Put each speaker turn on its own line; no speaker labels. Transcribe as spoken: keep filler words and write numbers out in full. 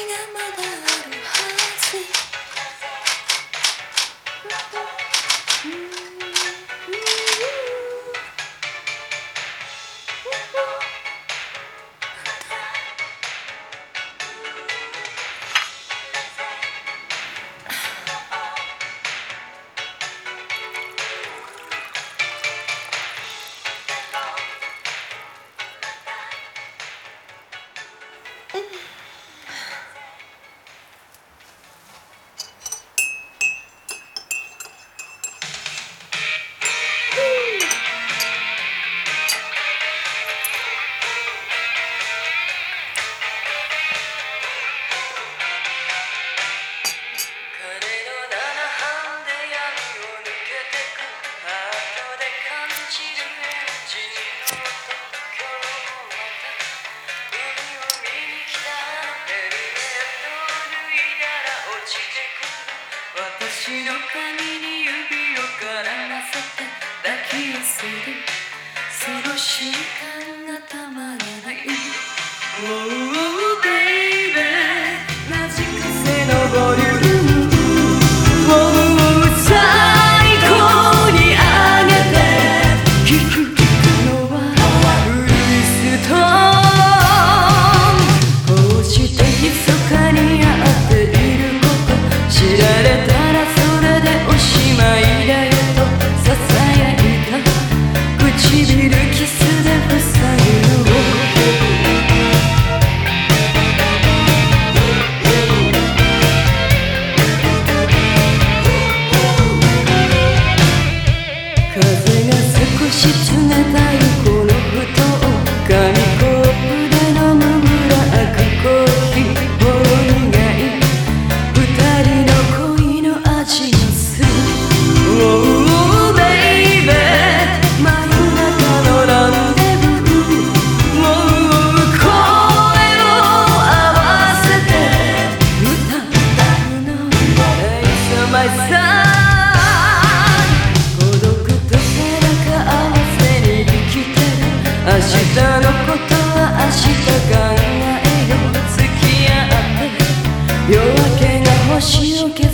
まだあるはず。
私の髪に指を絡ませて抱き寄せるその瞬間がたまらない Oh baby ラジカセのボリューム Oh 最高に上げて聞くのはウイストーンこうして密かに会っていること知られた明日のことは明日考えよう付き合って夜明けが星を消す